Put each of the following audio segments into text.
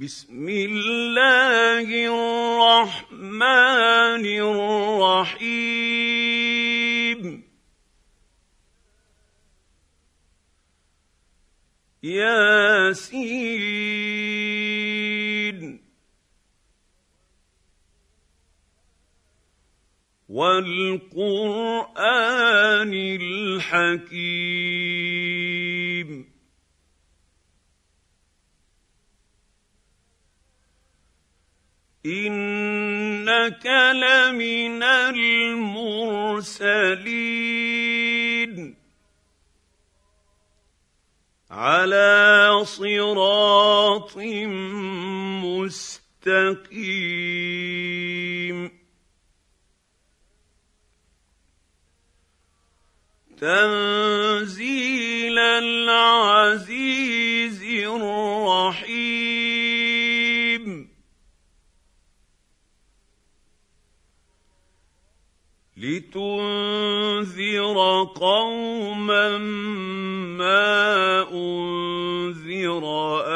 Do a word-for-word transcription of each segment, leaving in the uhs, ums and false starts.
بسم الله الرحمن الرحيم ياسين والقرآن الحكيم إنك لمن المرسلين على صراط مستقيم تنزيل العزيز الرحيم لتنذر قوما ما أنذر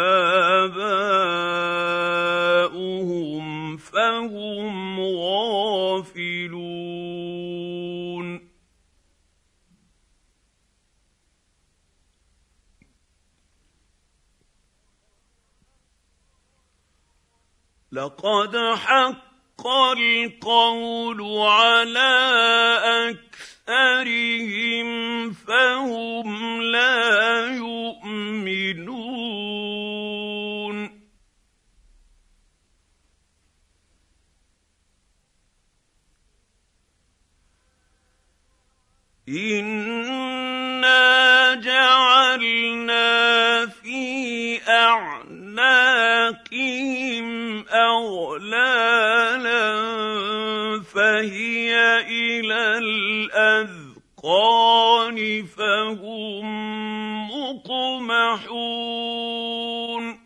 آباؤهم فهم غافلون لقد حق القول على أكثرهم فهم لا يؤمنون إنا جعلنا في أعناقهم أغلالا فهي إلى الأذقان فهم مقمحون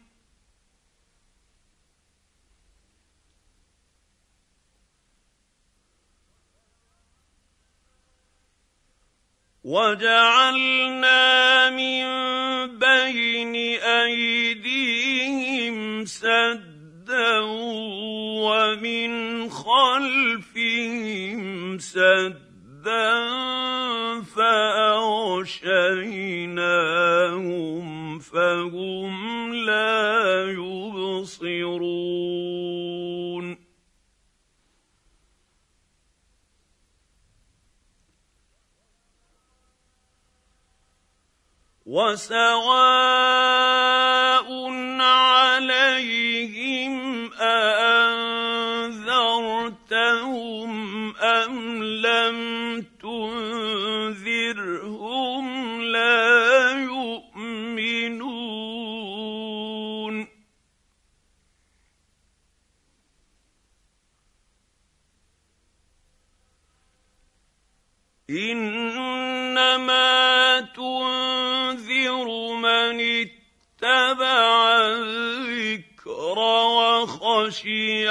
وجعلنا من بين أيديهم سدا ومن خلفهم سدا فأغشيناهم فهم لا يبصرون وسواء عليهم أأنذرتهم أم لم تنذرهم لا يؤمنون إنما تنذر من اتبع الذكر وخشي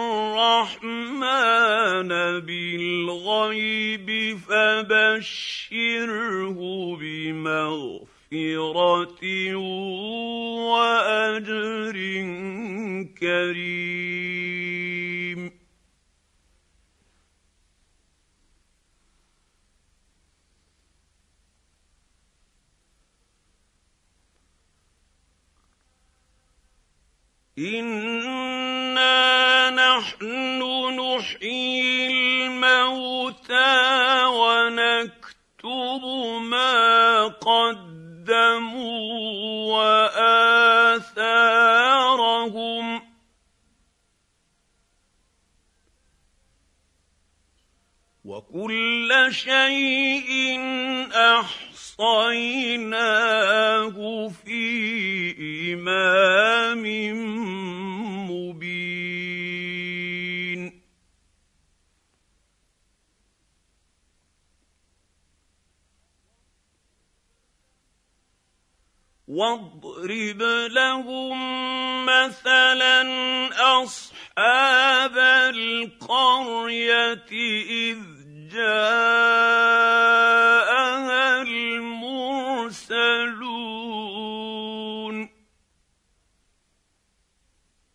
الرحمن بالغيب فبشره بمغفرة وأجر كريم إنا نحن نحيي الموتى ونكتب ما قدموا وآثارهم وكل شيء أحصيناه في إمام مبين واضرب لهم مثلا أصحاب القرية إذ جاءها المرسلون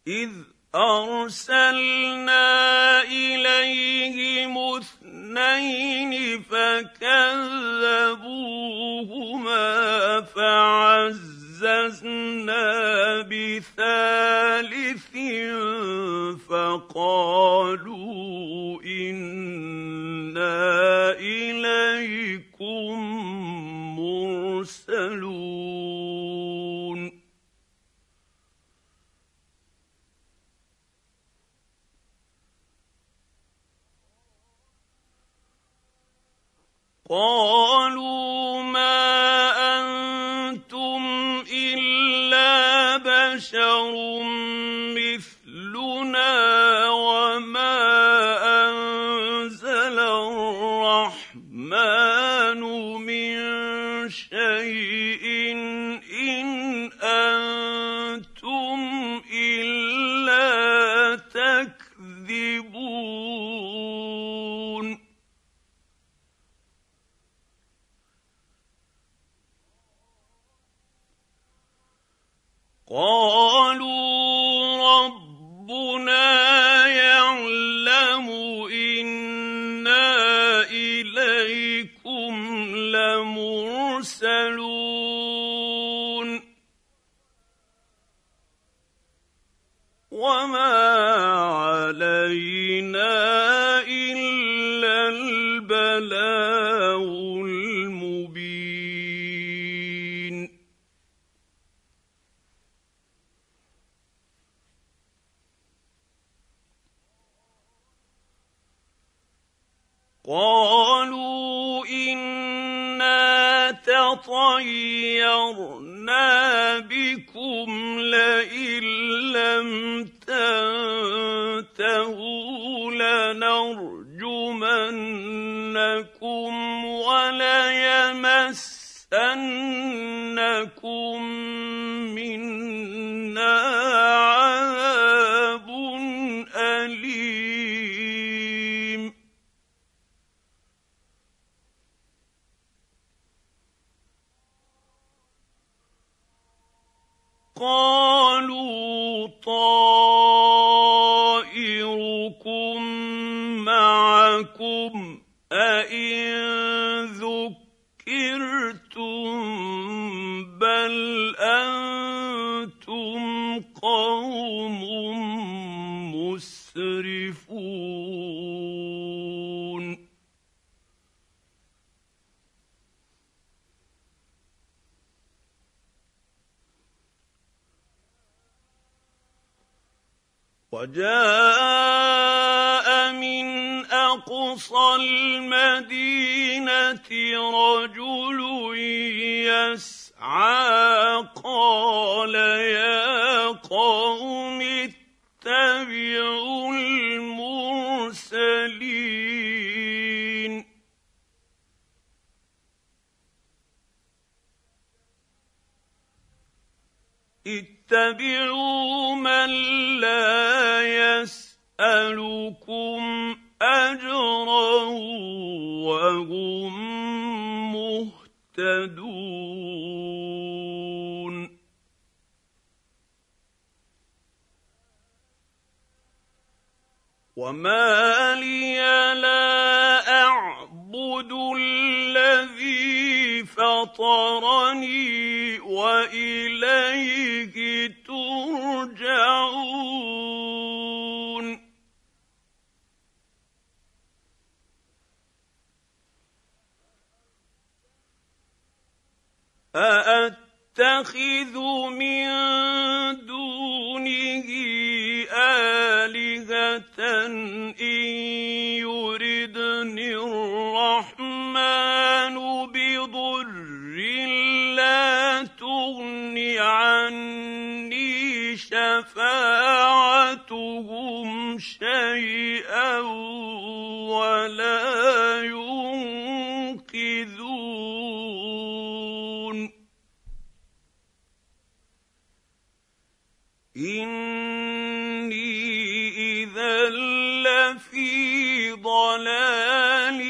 إذ أرسلنا إليهم اثنين فكذبوهما فعززنا بثالث فقالوا إنا إليكم مرسلون قالوا ما أنتم إلا بشر مثلنا وما أنزل الرحمن من شيء إن أنتم إلا تكذبون قالوا ربنا يعلم إنا إليكم لمرسلون وما علينا إلا البلاغ المبين قالوا إنا تطيرنا بكم لئن لم تنتهوا لنرجمنكم وليمسنكم منا عذاب أليم قالوا طائركم معكم أئن ذكرتم بل أنتم قوم مسرفون وجاء من أقصى المدينة رجل يسعى قال يا قوم اتبعوا المرسلين اتبعوا من لا يسألكم أجرا وهم مهتدون وما لي لا أعبد الذي فطرني وإليه ترجعون أأتخذ من دونه آلهة إن يردني الرحمن بضر لا تغن عني شفاعتهم شيئا ولا ينقذون إني إذا لفي ضلال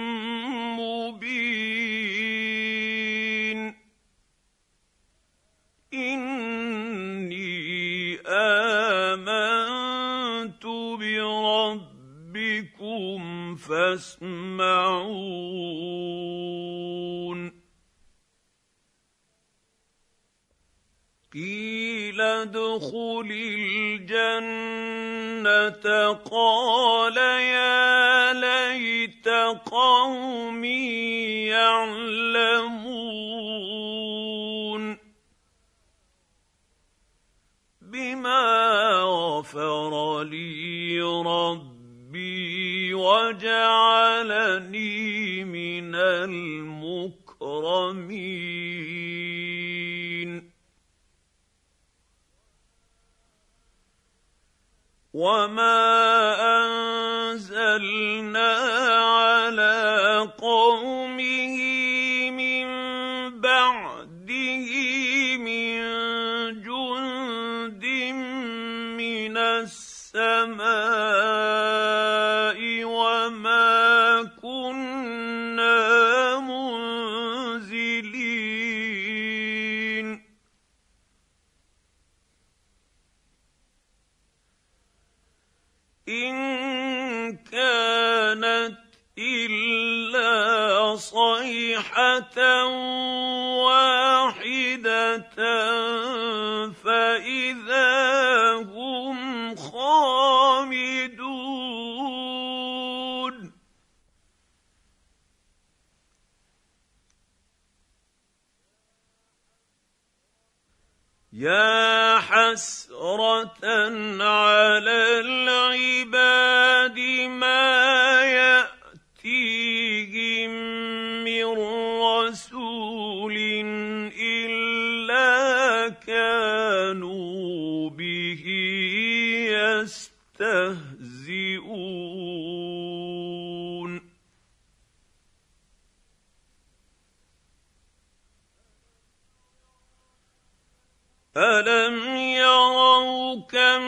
مبين إني آمنت يسمعون قيل ادخل الجنة قال يا ليت قومي يعلمون بما غفر لي ربي وجعلني من المكرمين وما أنزلنا على قومه من بعده من جند من السماء وما كنا منزلين إن كانت إلا صيحة واحدة فإذا هم خامدون يا حسرة على العباد ما يأتيهم من رسول إلا كانوا به يستهزئون ألم يروا كم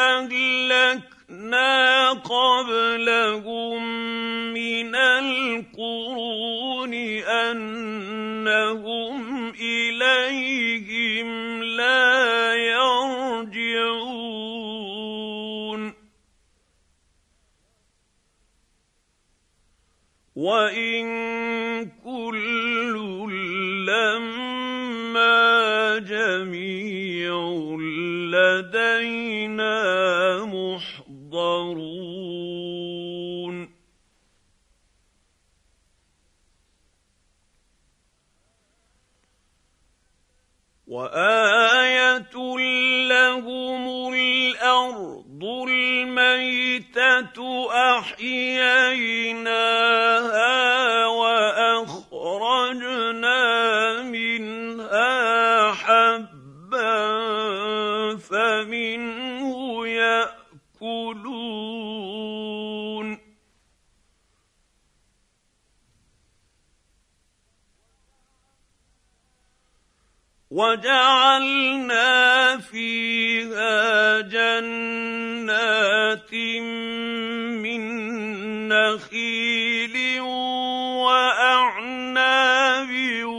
أهلكنا قبلهم من القرون أنهم إليهم لا يرجعون وإن كل لما جميع لدينا محضرون وآية لهم الأرض الميتة أحييناها وأخرجنا منها حبا فمنه يأكلون وجعلنا فيها جنات من نخيل وأعناب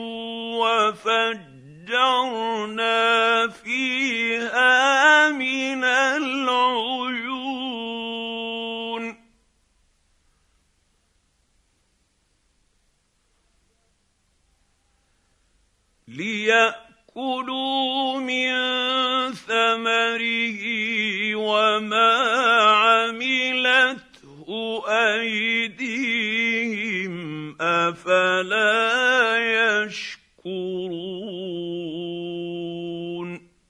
وفجرنا فيها من العيون ليأكلوا من ثمره وما عملته أيديهم أفلا يشكرون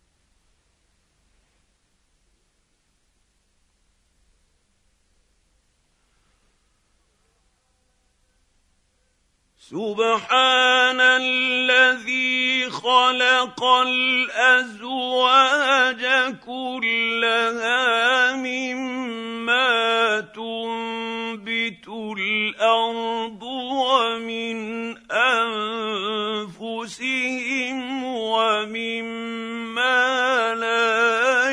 سبحان الذي خلق الأزواج كلها مما تنبت الأرض ومن أنفسهم ومما لا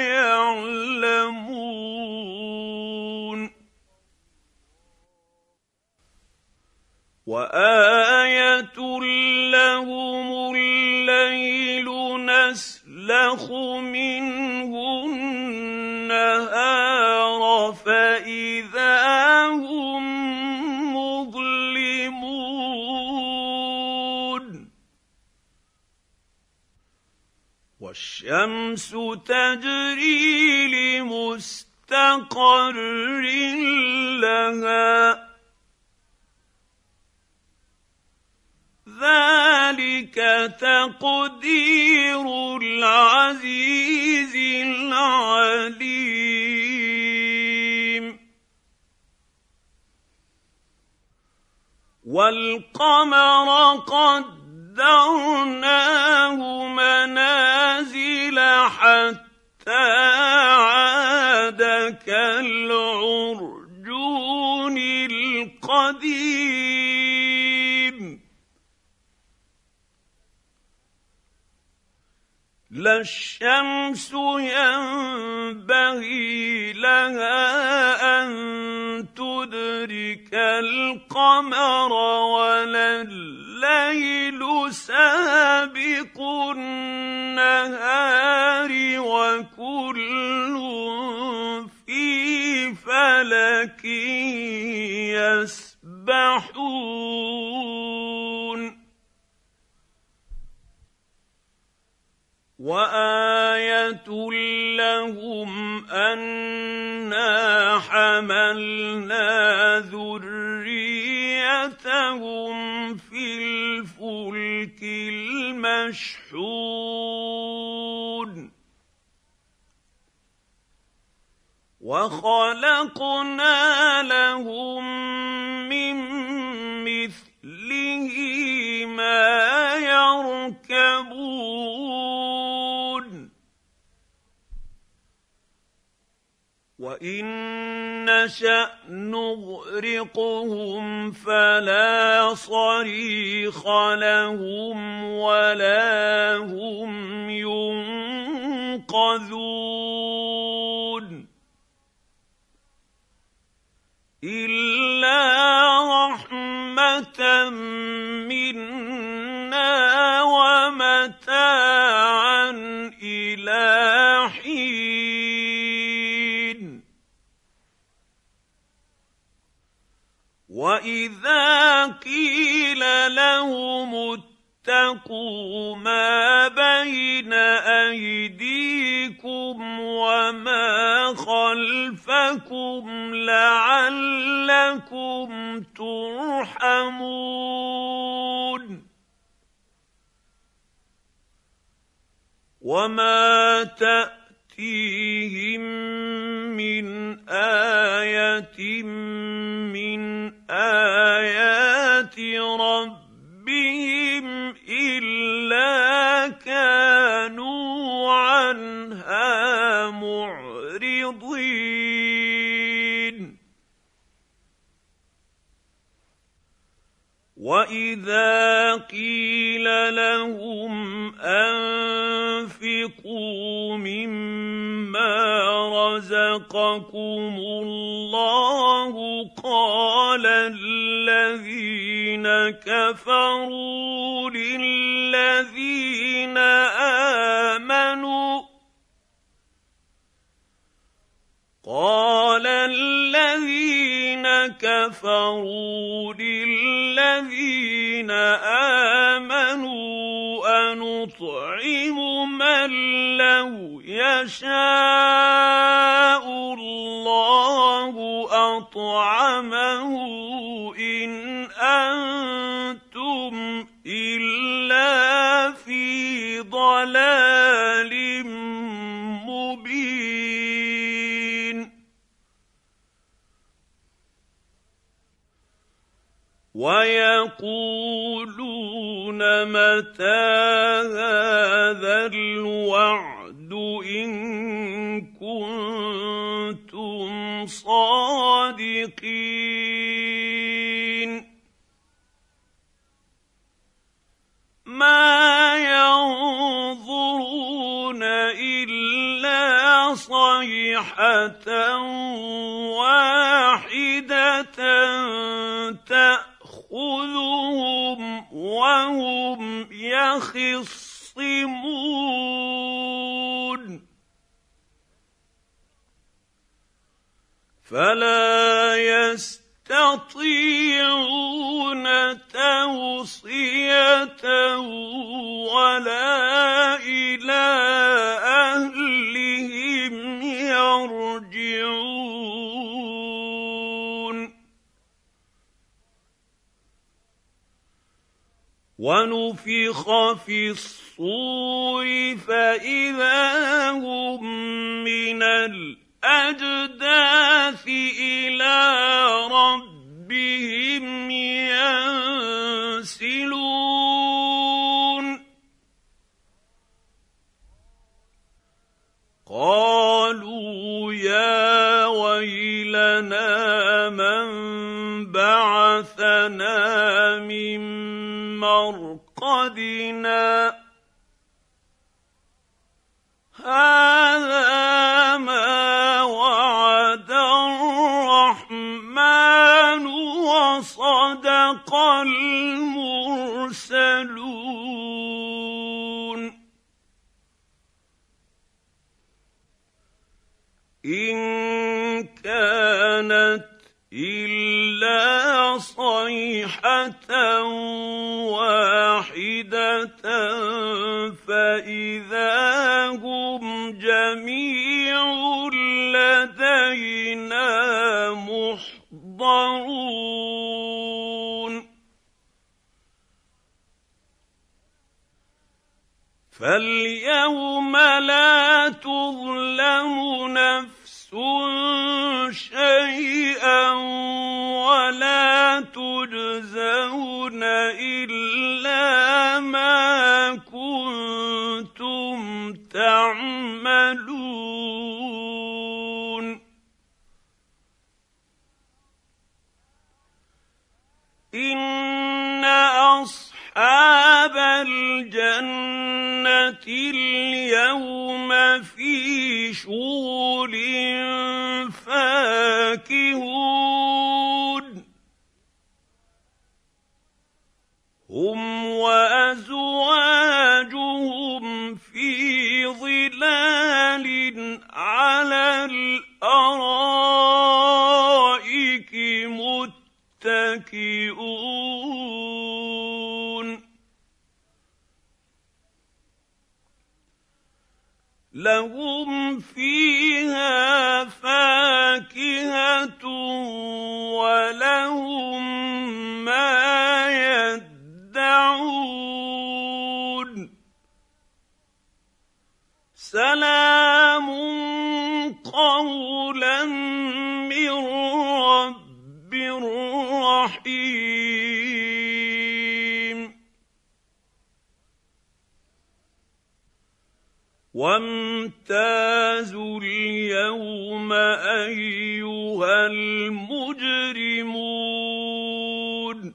يعلمون وآية لهم الليل نسلخ منه النهار فإذا هم والشمس تجري لمستقر لها ذلك تقدير العزيز العليم والقمر قدرناه منازل حتى عاد كالعرجون القديم لا الشمس ينبغي لها أن تدرك القمر ولا الليل سابق النهار وكل في فلك يسبحون وآية لهم أنا حملنا ذريتهم في الفلك المشحون وخلقنا لهم من مثله ما يركبون وإن نشأ نغرقهم فلا صريخ لهم ولا هم ينقذون إلا رحمة منا ومتاعا إلى حين وإذا قيل لهم اتقوا ما بين أيديكم وما خلفكم لعلكم ترحمون وما تأتيهم من آية من آيات ربهم إلا كانوا عنها معرضين وإذا قيل لهم أنفقوا مما رزقكم الله قال الذين كفروا للذين آمنوا قال الذين كفروا للذين آمنوا أنطعم من لو يشاء الله أطعمه إن أنتم إلا في ضلال مبين ويقولون متى هذا الوعد إن كنتم صادقين ما ينظرون إلا صيحة واحدة تأخذهم وهم يخصمون فلا يستطيعون توصية ولا إلى ونفخ في الصور فإذا هم من الأجداث إلى ربهم ينسلون قالوا يا ويلنا من بعثنا من مرقدنا هذا ما وعد الرحمن وصدق المرسلون إن كانت إلا صيحة واحدة فإذا هم جميع لدينا محضرون فاليوم لا تظلم نفس شيئا ولا تجزون إلا ما كنتم تعملون إن أصحاب الجنة اليوم في شغل فاكهون هم وأزواجهم في ظلال على الأرائك متكئون لهم فيها فاكهة ولهم ما يدعون سلام قولا من رب رحيم وامتازوا اليوم أيها المجرمون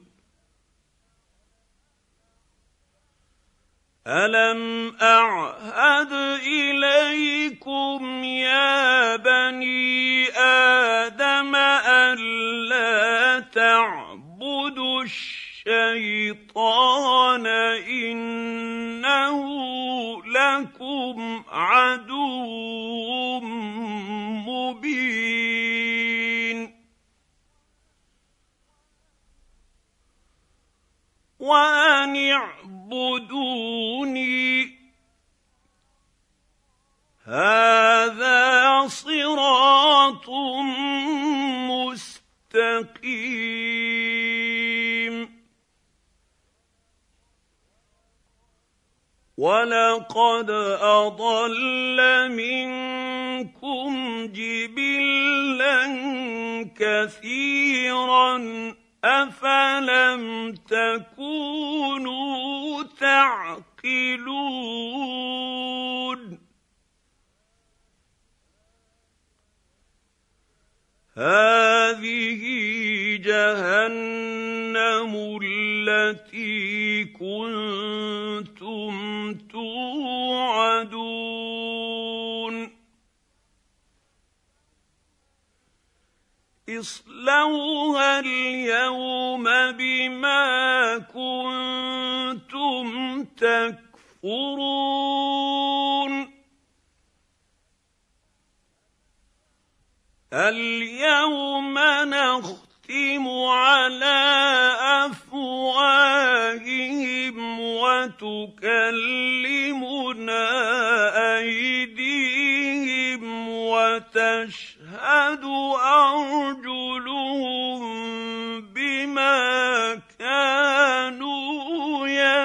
ألم أعهد إليكم يا بني آدم ألا تعبدوا الشيطان إنه لكم عدو مبين وأن اعبدوني هذا صراط مستقيم ولقد أضل منكم جبلا كثيرا أفلم تكونوا تعقلون هذه جهنم التي كنتم توعدون اصلوها اليوم بما كنتم تكفرون اليوم نختم على أفواههم وتكلمنا أيديهم وتشهد أرجلهم بما كانوا يعملون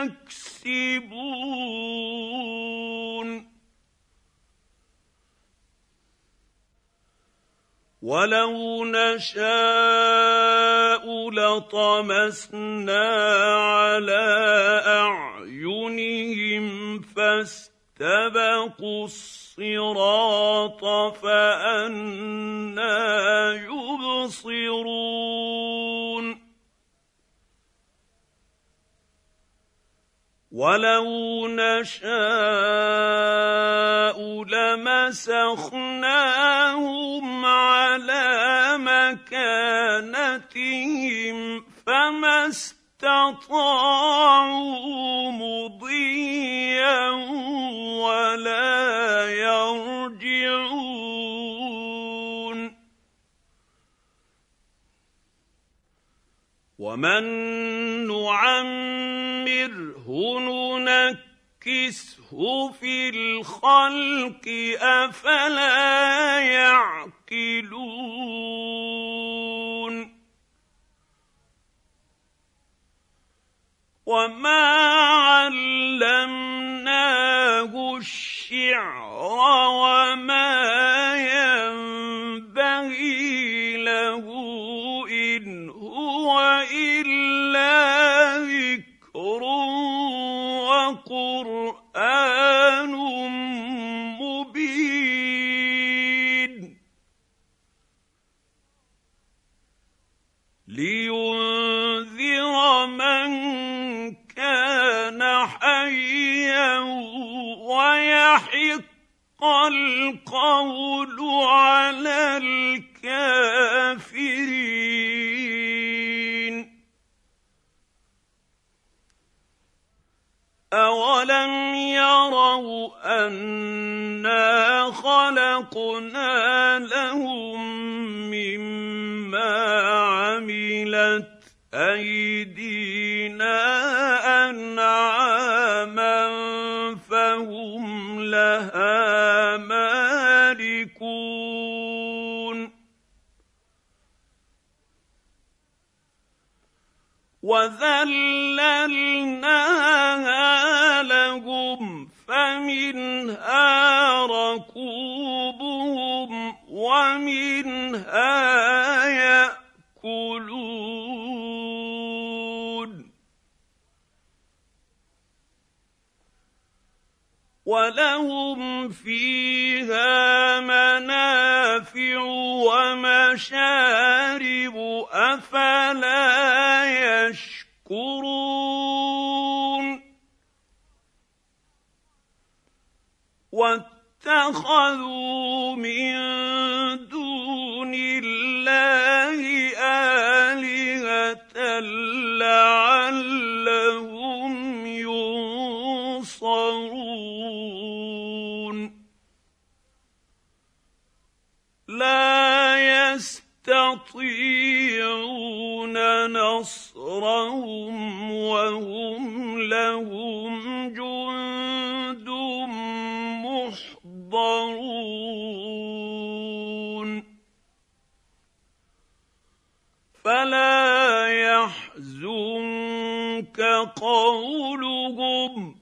وَلَوْ نَشَاءُ لَطَمَسْنَا عَلَىٰ أَعْيُنِهِمْ فَاسْتَبَقُوا الصِّرَاطَ فَأَنَّىٰ يُبْصِرُونَ وَلَوْ نَشَاءُ لَمَسَخْنَاهُمْ عَلَىٰ مَكَانَتِهِمْ فَمَا اسْتَطَاعُوا مُضِيًّا وَلَا يَرْجِعُونَ وَمَن نُّعَمِّرْهُ نُنَكِّسْهُ فِي الْخَلْقِ ۖ أَفَلَا يَعْقِلُونَ وَمَا عَلَّمْنَاهُ الشِّعْرَ وَمَا يَنبَغِي لَهُ ۖ إِنْ هُوَ إِلَّا ذِكْرٌ وَقُرْآنٌ مُّبِينٌ لِيُنذِرَ مَن كَانَ حَيًّا وَيَحِقَّ الْقَوْلُ عَلَى الْكَافِرِينَ أَوَلَمْ يَرَوْا أَنَّا خَلَقْنَا لَهُم مِّمَّا عَمِلَتْ أَيْدِينَا أَنْعَامًا فَهُمْ لَهَا مَالِكُونَ وَذَلَّلْنَاهَا لَهُمْ فَمِنْهَا رَكُوبُهُمْ وَمِنْهَا يَأْكُلُونَ وَلَهُمْ فِيهَا مَنَافِعُ وَمَشَارِبُ ۖ أَفَلَا يَشْكُرُونَ وَاتَّخَذُوا مِن دُونِ اللَّهِ آلِهَةً لَّعَلَّهُمْ يُنصَرُونَ لَا يَسْتَطِيعُونَ نَصْرَهُمْ وَهُمْ لَهُمْ جُندٌ مُّحْضَرُونَ فَلَا يَحْزُنكَ قَوْلُهُمْ ۘ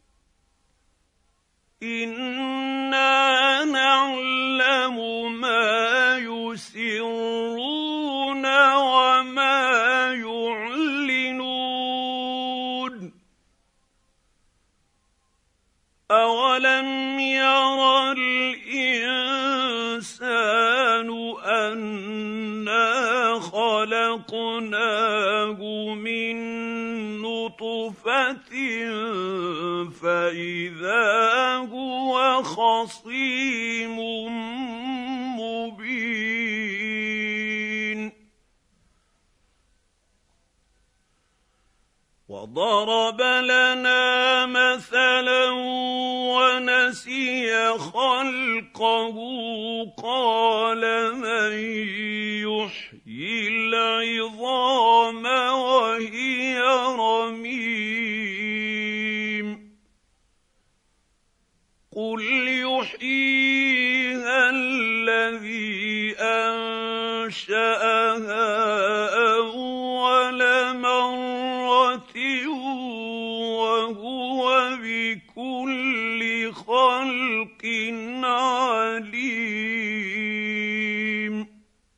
إِنَّا نَعْلَمُ مَا يُسِرُّونَ وَمَا يُعْلِنُونَ أَوَلَمْ يَرَ الْإِنسَانُ أَنَّا خَلَقْنَاهُ مِن نُّطْفَةٍ فَإِذَا هُوَ خَصِيمٌ مُّبِينٌ وَضَرَبَ لَنَا مَثَلًا وَنَسِيَ خَلْقَهُ قَالَ مَن يُحْيِي الْعِظَامَ وَهِيَ رَمِيمٌ قُلْ يُحْيِيهَا الَّذِي أَنشَأَهَا أَوَّلَ مَرَّةٍ وَهُوَ بِكُلِّ خَلْقٍ عَلِيمٌ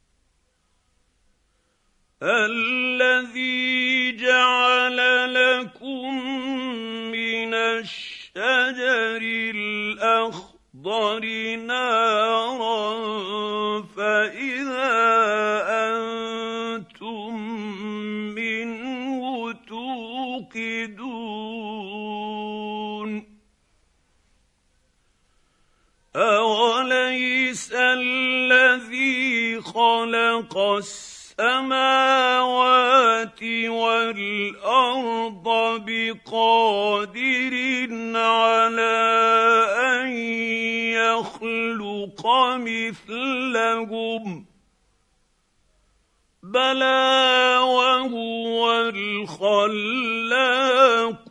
خلق السماوات والارض بقادر على ان يخلق مثلهم بلى وهو الخلاق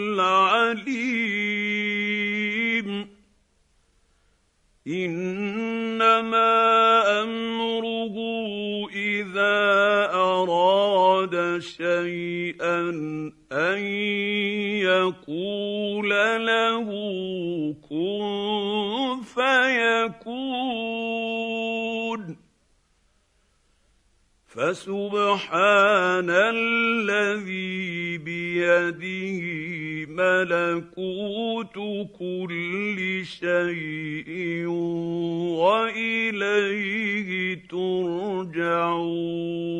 العليم انما امره اذا اراد شيئا ان يقول له كن فيكون فسبحان الذي بيده ملكوت كل شيء واليه ترجعون